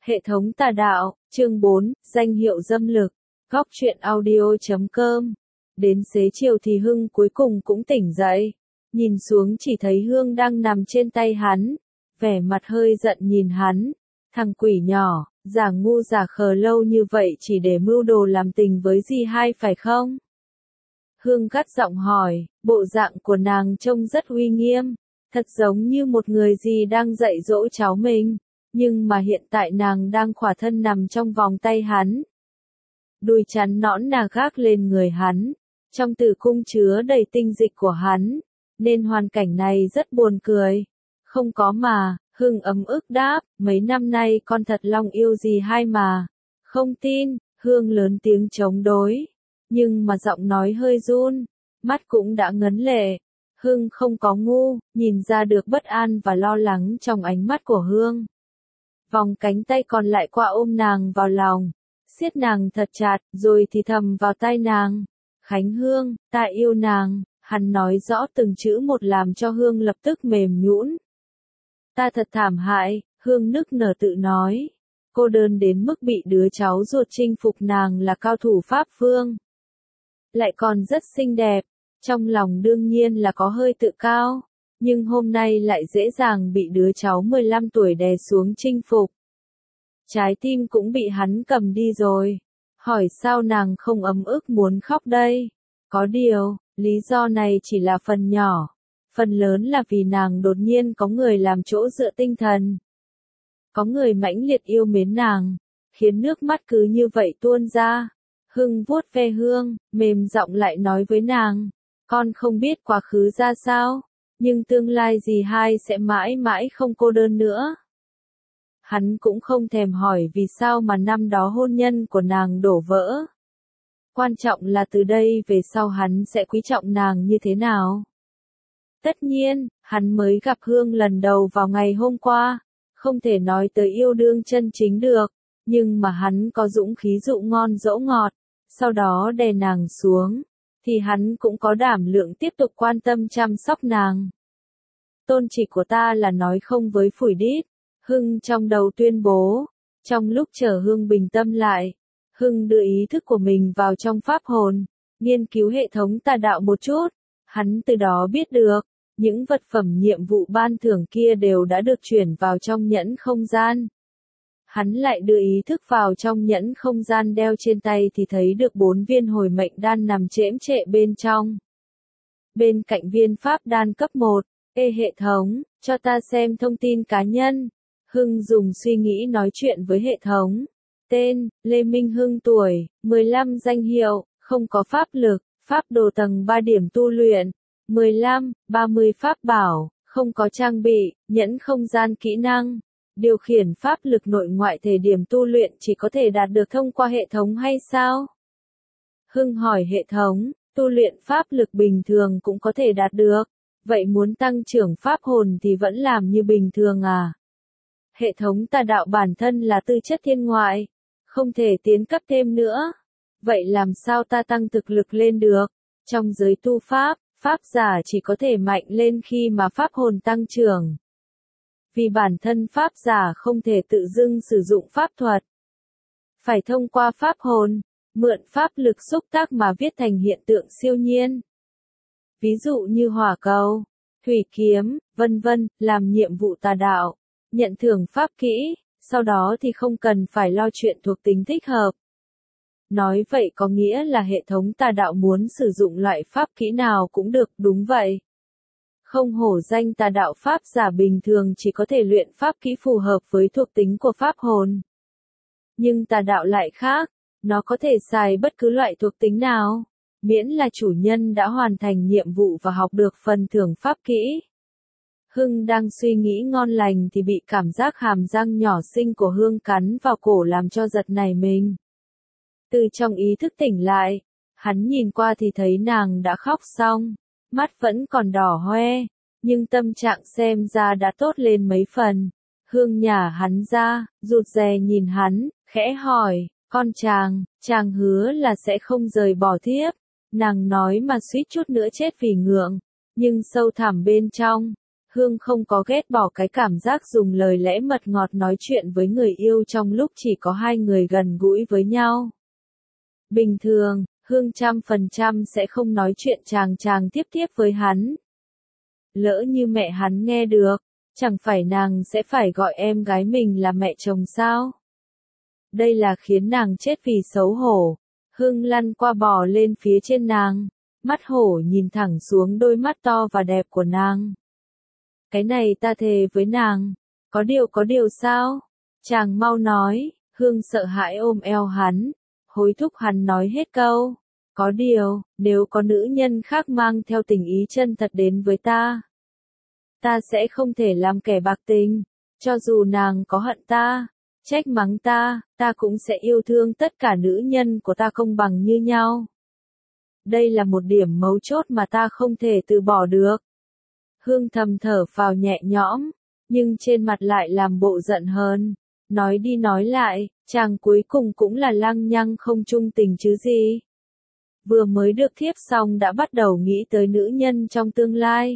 Hệ thống tà đạo, chương 4, danh hiệu dâm lực, góc truyện audio.com. Đến xế chiều thì Hưng cuối cùng cũng tỉnh dậy. Nhìn xuống chỉ thấy Hương đang nằm trên tay hắn. Vẻ mặt hơi giận nhìn hắn. Thằng quỷ nhỏ, giả ngu giả khờ lâu như vậy chỉ để mưu đồ làm tình với dì hai phải không? Hương gắt giọng hỏi, bộ dạng của nàng trông rất uy nghiêm. Thật giống như một người dì đang dạy dỗ cháu mình. Nhưng mà hiện tại nàng đang khỏa thân nằm trong vòng tay hắn. Đùi chắn nõn nà gác lên người hắn. Trong tử cung chứa đầy tinh dịch của hắn. Nên hoàn cảnh này rất buồn cười. Không có mà, Hưng ấm ức đáp, mấy năm nay con thật lòng yêu dì hai mà. Không tin, Hương lớn tiếng chống đối. Nhưng mà giọng nói hơi run, mắt cũng đã ngấn lệ. Hưng không có ngu, nhìn ra được bất an và lo lắng trong ánh mắt của Hương. Vòng cánh tay còn lại qua ôm nàng vào lòng, siết nàng thật chặt, rồi thì thầm vào tai nàng. Khánh Hương, ta yêu nàng, hắn nói rõ từng chữ một làm cho Hương lập tức mềm nhũn. Ta thật thảm hại, Hương nức nở tự nói. Cô đơn đến mức bị đứa cháu ruột chinh phục nàng là cao thủ Pháp Vương. Lại còn rất xinh đẹp, trong lòng đương nhiên là có hơi tự cao. Nhưng hôm nay lại dễ dàng bị đứa cháu 15 tuổi đè xuống chinh phục. Trái tim cũng bị hắn cầm đi rồi. Hỏi sao nàng không ấm ức muốn khóc đây? Có điều, lý do này chỉ là phần nhỏ. Phần lớn là vì nàng đột nhiên có người làm chỗ dựa tinh thần. Có người mãnh liệt yêu mến nàng, khiến nước mắt cứ như vậy tuôn ra. Hưng vuốt ve Hương, mềm giọng lại nói với nàng. Con không biết quá khứ ra sao. Nhưng tương lai dì hai sẽ mãi mãi không cô đơn nữa. Hắn cũng không thèm hỏi vì sao mà năm đó hôn nhân của nàng đổ vỡ. Quan trọng là từ đây về sau hắn sẽ quý trọng nàng như thế nào. Tất nhiên, hắn mới gặp Hương lần đầu vào ngày hôm qua. Không thể nói tới yêu đương chân chính được. Nhưng mà hắn có dũng khí dụ ngon dỗ ngọt. Sau đó đè nàng xuống. Thì hắn cũng có đảm lượng tiếp tục quan tâm chăm sóc nàng. Tôn chỉ của ta là nói không với phủi đít. Hưng trong đầu tuyên bố. Trong lúc chờ Hương bình tâm lại, Hưng đưa ý thức của mình vào trong pháp hồn, nghiên cứu hệ thống tà đạo một chút. Hắn từ đó biết được, những vật phẩm nhiệm vụ ban thưởng kia đều đã được chuyển vào trong nhẫn không gian. Hắn lại đưa ý thức vào trong nhẫn không gian đeo trên tay thì thấy được 4 viên hồi mệnh đan nằm chễm chệ bên trong. Bên cạnh viên pháp đan cấp 1, hệ thống, cho ta xem thông tin cá nhân. Hưng dùng suy nghĩ nói chuyện với hệ thống. Tên, Lê Minh Hưng tuổi, 15 danh hiệu, không có pháp lực, pháp đồ tầng 3 điểm tu luyện. 15, 30 pháp bảo, không có trang bị, nhẫn không gian kỹ năng. Điều khiển pháp lực nội ngoại thể điểm tu luyện chỉ có thể đạt được thông qua hệ thống hay sao? Hưng hỏi hệ thống, tu luyện pháp lực bình thường cũng có thể đạt được. Vậy muốn tăng trưởng pháp hồn thì vẫn làm như bình thường à? Hệ thống tà đạo bản thân là tư chất thiên ngoại, không thể tiến cấp thêm nữa. Vậy làm sao ta tăng thực lực lên được? Trong giới tu pháp, pháp giả chỉ có thể mạnh lên khi mà pháp hồn tăng trưởng. Vì bản thân pháp giả không thể tự dưng sử dụng pháp thuật. Phải thông qua pháp hồn, mượn pháp lực xúc tác mà viết thành hiện tượng siêu nhiên. Ví dụ như hỏa cầu, thủy kiếm, vân vân, làm nhiệm vụ tà đạo, nhận thưởng pháp kỹ, sau đó thì không cần phải lo chuyện thuộc tính thích hợp. Nói vậy có nghĩa là hệ thống tà đạo muốn sử dụng loại pháp kỹ nào cũng được, đúng vậy. Không hổ danh tà đạo pháp giả bình thường chỉ có thể luyện pháp kỹ phù hợp với thuộc tính của pháp hồn. Nhưng tà đạo lại khác, nó có thể xài bất cứ loại thuộc tính nào, miễn là chủ nhân đã hoàn thành nhiệm vụ và học được phần thưởng pháp kỹ. Hưng đang suy nghĩ ngon lành thì bị cảm giác hàm răng nhỏ xinh của Hương cắn vào cổ làm cho giật nảy mình. Từ trong ý thức tỉnh lại, hắn nhìn qua thì thấy nàng đã khóc xong, mắt vẫn còn đỏ hoe, nhưng tâm trạng xem ra đã tốt lên mấy phần. Hương nhả hắn ra, rụt rè nhìn hắn, khẽ hỏi, con chàng hứa là sẽ không rời bỏ thiếp. Nàng nói mà suýt chút nữa chết vì ngượng, nhưng sâu thẳm bên trong, Hương không có ghét bỏ cái cảm giác dùng lời lẽ mật ngọt nói chuyện với người yêu trong lúc chỉ có hai người gần gũi với nhau. Bình thường, Hương 100% sẽ không nói chuyện chàng tiếp với hắn. Lỡ như mẹ hắn nghe được, chẳng phải nàng sẽ phải gọi em gái mình là mẹ chồng sao? Đây là khiến nàng chết vì xấu hổ. Hương lăn qua bò lên phía trên nàng, mắt hổ nhìn thẳng xuống đôi mắt to và đẹp của nàng. Cái này ta thề với nàng, có điều sao? Chàng mau nói. Hương sợ hãi ôm eo hắn, hối thúc hắn nói hết câu. Có điều, nếu có nữ nhân khác mang theo tình ý chân thật đến với ta sẽ không thể làm kẻ bạc tình. Cho dù nàng có hận ta, trách mắng ta cũng sẽ yêu thương tất cả nữ nhân của ta công bằng như nhau. Đây là một điểm mấu chốt mà ta không thể từ bỏ được. Hương thầm thở phào nhẹ nhõm, nhưng trên mặt lại làm bộ giận hơn. Nói đi nói lại, chàng cuối cùng cũng là lăng nhăng không trung tình chứ gì. Vừa mới được thiếp xong đã bắt đầu nghĩ tới nữ nhân trong tương lai.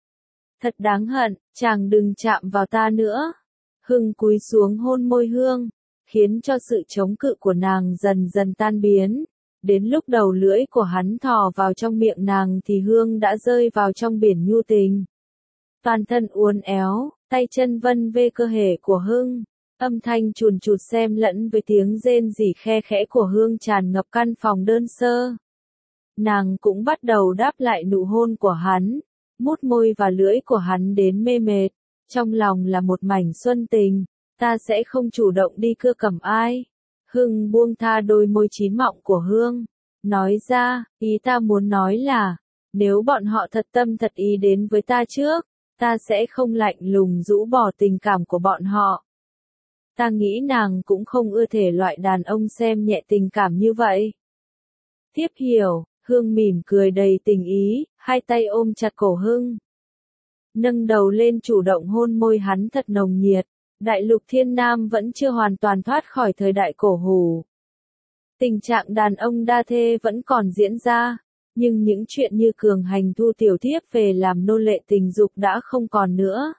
Thật đáng hận, chàng đừng chạm vào ta nữa. Hưng cúi xuống hôn môi Hương, khiến cho sự chống cự của nàng dần dần tan biến. Đến lúc đầu lưỡi của hắn thò vào trong miệng nàng thì Hương đã rơi vào trong biển nhu tình. Toàn thân uốn éo, tay chân vân vê cơ thể của Hưng, âm thanh chùn chụt xen lẫn với tiếng rên rỉ khe khẽ của Hương tràn ngập căn phòng đơn sơ. Nàng cũng bắt đầu đáp lại nụ hôn của hắn, mút môi và lưỡi của hắn đến mê mệt, trong lòng là một mảnh xuân tình, ta sẽ không chủ động đi cưa cầm ai. Hưng buông tha đôi môi chín mọng của Hương, nói ra, ý ta muốn nói là, nếu bọn họ thật tâm thật ý đến với ta trước, ta sẽ không lạnh lùng rũ bỏ tình cảm của bọn họ. Ta nghĩ nàng cũng không ưa thể loại đàn ông xem nhẹ tình cảm như vậy. Tiếp hiểu, Hương mỉm cười đầy tình ý, hai tay ôm chặt cổ Hưng. Nâng đầu lên chủ động hôn môi hắn thật nồng nhiệt. Đại lục thiên nam vẫn chưa hoàn toàn thoát khỏi thời đại cổ hủ. Tình trạng đàn ông đa thê vẫn còn diễn ra, nhưng những chuyện như cường hành thu tiểu thiếp về làm nô lệ tình dục đã không còn nữa.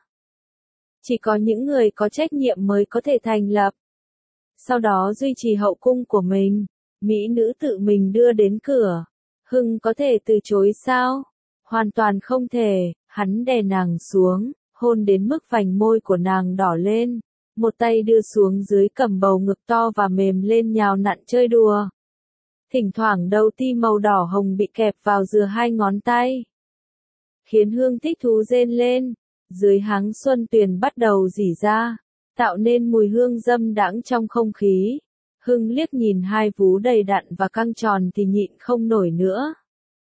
Chỉ có những người có trách nhiệm mới có thể thành lập. Sau đó duy trì hậu cung của mình, mỹ nữ tự mình đưa đến cửa. Hưng có thể từ chối sao? Hoàn toàn không thể, hắn đè nàng xuống, hôn đến mức vành môi của nàng đỏ lên, một tay đưa xuống dưới cầm bầu ngực to và mềm lên nhào nặn chơi đùa. Thỉnh thoảng đầu ti màu đỏ hồng bị kẹp vào giữa hai ngón tay, khiến Hương thích thú rên lên, dưới háng xuân tuyền bắt đầu rỉ ra, tạo nên mùi hương dâm đãng trong không khí. Hưng liếc nhìn hai vú đầy đặn và căng tròn thì nhịn không nổi nữa.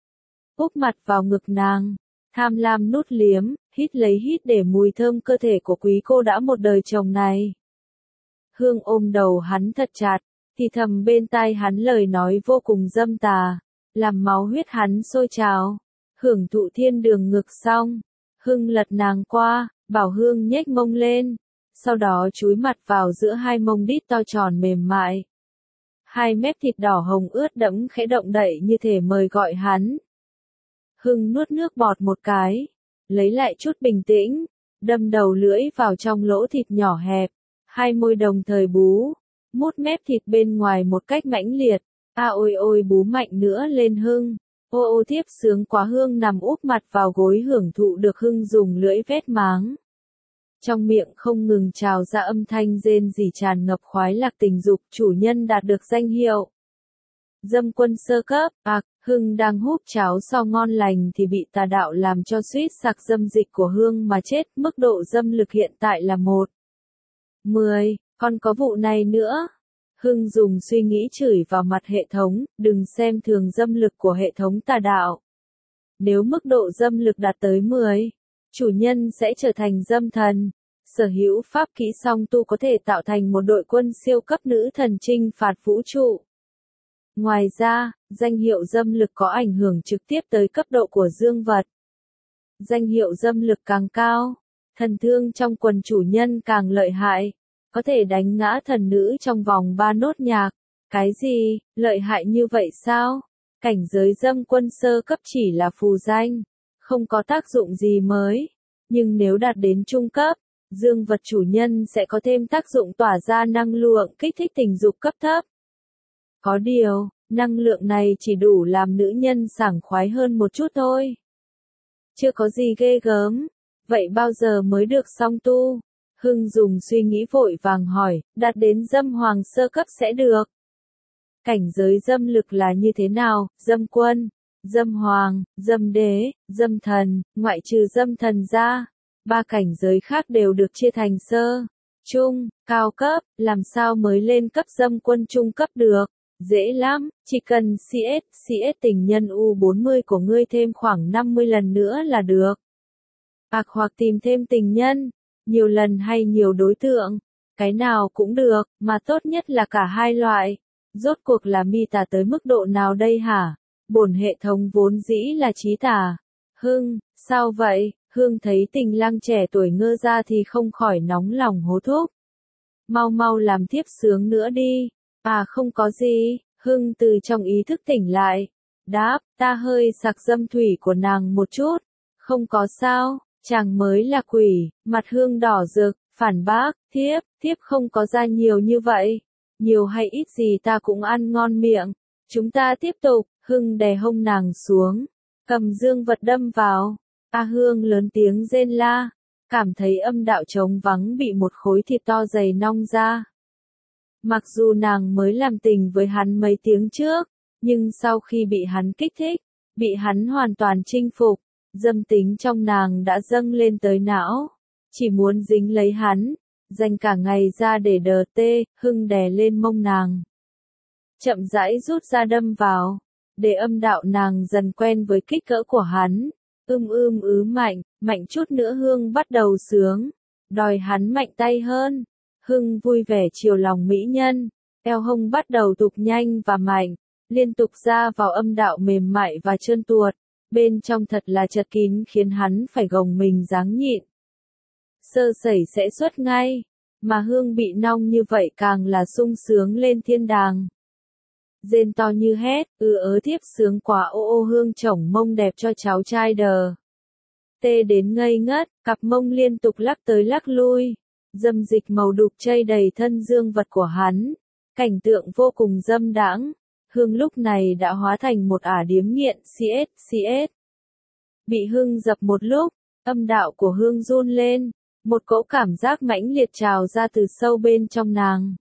Úp mặt vào ngực nàng, tham lam nút liếm, hít lấy hít để mùi thơm cơ thể của quý cô đã một đời chồng này. Hương ôm đầu hắn thật chặt, thì thầm bên tai hắn lời nói vô cùng dâm tà, làm máu huyết hắn sôi trào. Hưởng thụ thiên đường ngực xong, Hưng lật nàng qua, bảo Hương nhếch mông lên, sau đó chúi mặt vào giữa hai mông đít to tròn mềm mại. Hai mép thịt đỏ hồng ướt đẫm khẽ động đậy như thể mời gọi hắn. Hưng nuốt nước bọt một cái, lấy lại chút bình tĩnh, đâm đầu lưỡi vào trong lỗ thịt nhỏ hẹp, hai môi đồng thời bú, mút mép thịt bên ngoài một cách mãnh liệt. A ôi ôi bú mạnh nữa lên Hưng. Ô ô thiếp sướng quá. Hương nằm úp mặt vào gối hưởng thụ được Hưng dùng lưỡi vét máng. Trong miệng không ngừng trào ra âm thanh rên rỉ tràn ngập khoái lạc tình dục. Chủ nhân đạt được danh hiệu dâm quân sơ cấp. Hưng đang húp cháo so ngon lành thì bị tà đạo làm cho suýt sặc dâm dịch của Hương mà chết. Mức độ dâm lực hiện tại là 1/10, còn có vụ này nữa. Hưng dùng suy nghĩ chửi vào mặt hệ thống, đừng xem thường dâm lực của hệ thống tà đạo. Nếu mức độ dâm lực đạt tới 10, chủ nhân sẽ trở thành dâm thần. Sở hữu pháp kỹ song tu có thể tạo thành một đội quân siêu cấp nữ thần chinh phạt vũ trụ. Ngoài ra, danh hiệu dâm lực có ảnh hưởng trực tiếp tới cấp độ của dương vật. Danh hiệu dâm lực càng cao, thần thương trong quần chủ nhân càng lợi hại, có thể đánh ngã thần nữ trong vòng 3 nốt nhạc. Cái gì, lợi hại như vậy sao? Cảnh giới dâm quân sơ cấp chỉ là phù danh, không có tác dụng gì mới. Nhưng nếu đạt đến trung cấp, dương vật chủ nhân sẽ có thêm tác dụng tỏa ra năng lượng kích thích tình dục cấp thấp. Có điều, năng lượng này chỉ đủ làm nữ nhân sảng khoái hơn một chút thôi. Chưa có gì ghê gớm. Vậy bao giờ mới được song tu? Hưng dùng suy nghĩ vội vàng hỏi, đạt đến dâm hoàng sơ cấp sẽ được. Cảnh giới dâm lực là như thế nào? Dâm quân, dâm hoàng, dâm đế, dâm thần, ngoại trừ dâm thần ra. 3 cảnh giới khác đều được chia thành sơ, trung, cao cấp, làm sao mới lên cấp dâm quân trung cấp được? Dễ lắm, chỉ cần CS tình nhân U40 của ngươi thêm khoảng 50 lần nữa là được. Hoặc tìm thêm tình nhân, nhiều lần hay nhiều đối tượng, cái nào cũng được, mà tốt nhất là cả hai loại. Rốt cuộc là mi tà tới mức độ nào đây hả? Bổn hệ thống vốn dĩ là trí tà. Hưng, sao vậy? Hương thấy tình lang trẻ tuổi ngơ ra thì không khỏi nóng lòng hối thúc. Mau mau làm thiếp sướng nữa đi. Không có gì. Hưng từ trong ý thức tỉnh lại. Đáp, ta hơi sặc dâm thủy của nàng một chút. Không có sao, chàng mới là quỷ. Mặt Hương đỏ rực, phản bác, thiếp không có ra nhiều như vậy. Nhiều hay ít gì ta cũng ăn ngon miệng. Chúng ta tiếp tục. Hưng đè hông nàng xuống, cầm dương vật đâm vào. Hương lớn tiếng rên la, cảm thấy âm đạo trống vắng bị một khối thịt to dày nong ra. Mặc dù nàng mới làm tình với hắn mấy tiếng trước, nhưng sau khi bị hắn kích thích, bị hắn hoàn toàn chinh phục, dâm tính trong nàng đã dâng lên tới não. Chỉ muốn dính lấy hắn, dành cả ngày ra để đờ tê. Hưng đè lên mông nàng, chậm rãi rút ra đâm vào, để âm đạo nàng dần quen với kích cỡ của hắn. Mạnh chút nữa. Hương bắt đầu sướng, đòi hắn mạnh tay hơn. Hưng vui vẻ chiều lòng mỹ nhân, eo hông bắt đầu tụt nhanh và mạnh, liên tục ra vào âm đạo mềm mại và trơn tuột, bên trong thật là chật kín khiến hắn phải gồng mình ráng nhịn. Sơ sẩy sẽ xuất ngay, mà Hương bị nong như vậy càng là sung sướng lên thiên đàng. Rên to như hét, thiếp sướng quá ô. Hương chổng mông đẹp cho cháu trai đờ tê đến ngây ngất, cặp mông liên tục lắc tới lắc lui, dâm dịch màu đục chây đầy thân dương vật của hắn, cảnh tượng vô cùng dâm đãng. Hương lúc này đã hóa thành một ả điếm nghiện CS. Bị Hưng dập một lúc, âm đạo của Hương run lên, một cỗ cảm giác mãnh liệt trào ra từ sâu bên trong nàng.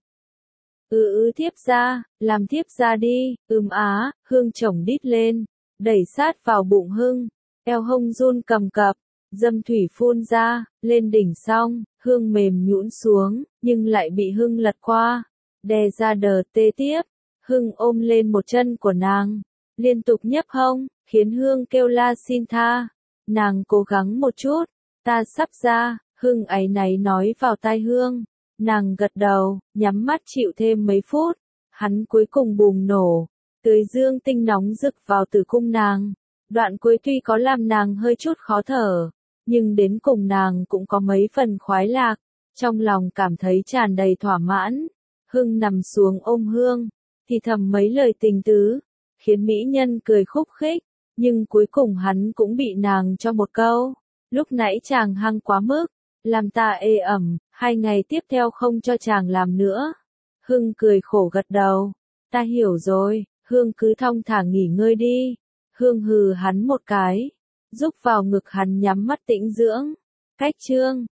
Thiếp ra, làm thiếp ra đi. Hương chổng đít lên, đẩy sát vào bụng Hưng, eo hông run cầm cập, dâm thủy phun ra, lên đỉnh xong, Hương mềm nhũn xuống, nhưng lại bị Hưng lật qua, đè ra đờ tê tiếp. Hưng ôm lên một chân của nàng, liên tục nhấp hông, khiến Hương kêu la xin tha. Nàng cố gắng một chút, ta sắp ra. Hưng áy náy nói vào tai Hương. Nàng gật đầu, nhắm mắt chịu thêm mấy phút. Hắn cuối cùng bùng nổ, tưới dương tinh nóng rực vào tử cung nàng. Đoạn cuối tuy có làm nàng hơi chút khó thở, nhưng đến cùng nàng cũng có mấy phần khoái lạc, trong lòng cảm thấy tràn đầy thỏa mãn. Hưng nằm xuống ôm Hương, thì thầm mấy lời tình tứ, khiến mỹ nhân cười khúc khích, nhưng cuối cùng hắn cũng bị nàng cho một câu. Lúc nãy chàng hăng quá mức, làm ta ê ẩm, 2 ngày tiếp theo không cho chàng làm nữa. Hưng cười khổ gật đầu, ta hiểu rồi. Hương cứ thong thả nghỉ ngơi đi. Hương hừ hắn một cái, rúc vào ngực hắn nhắm mắt tĩnh dưỡng. Cách chương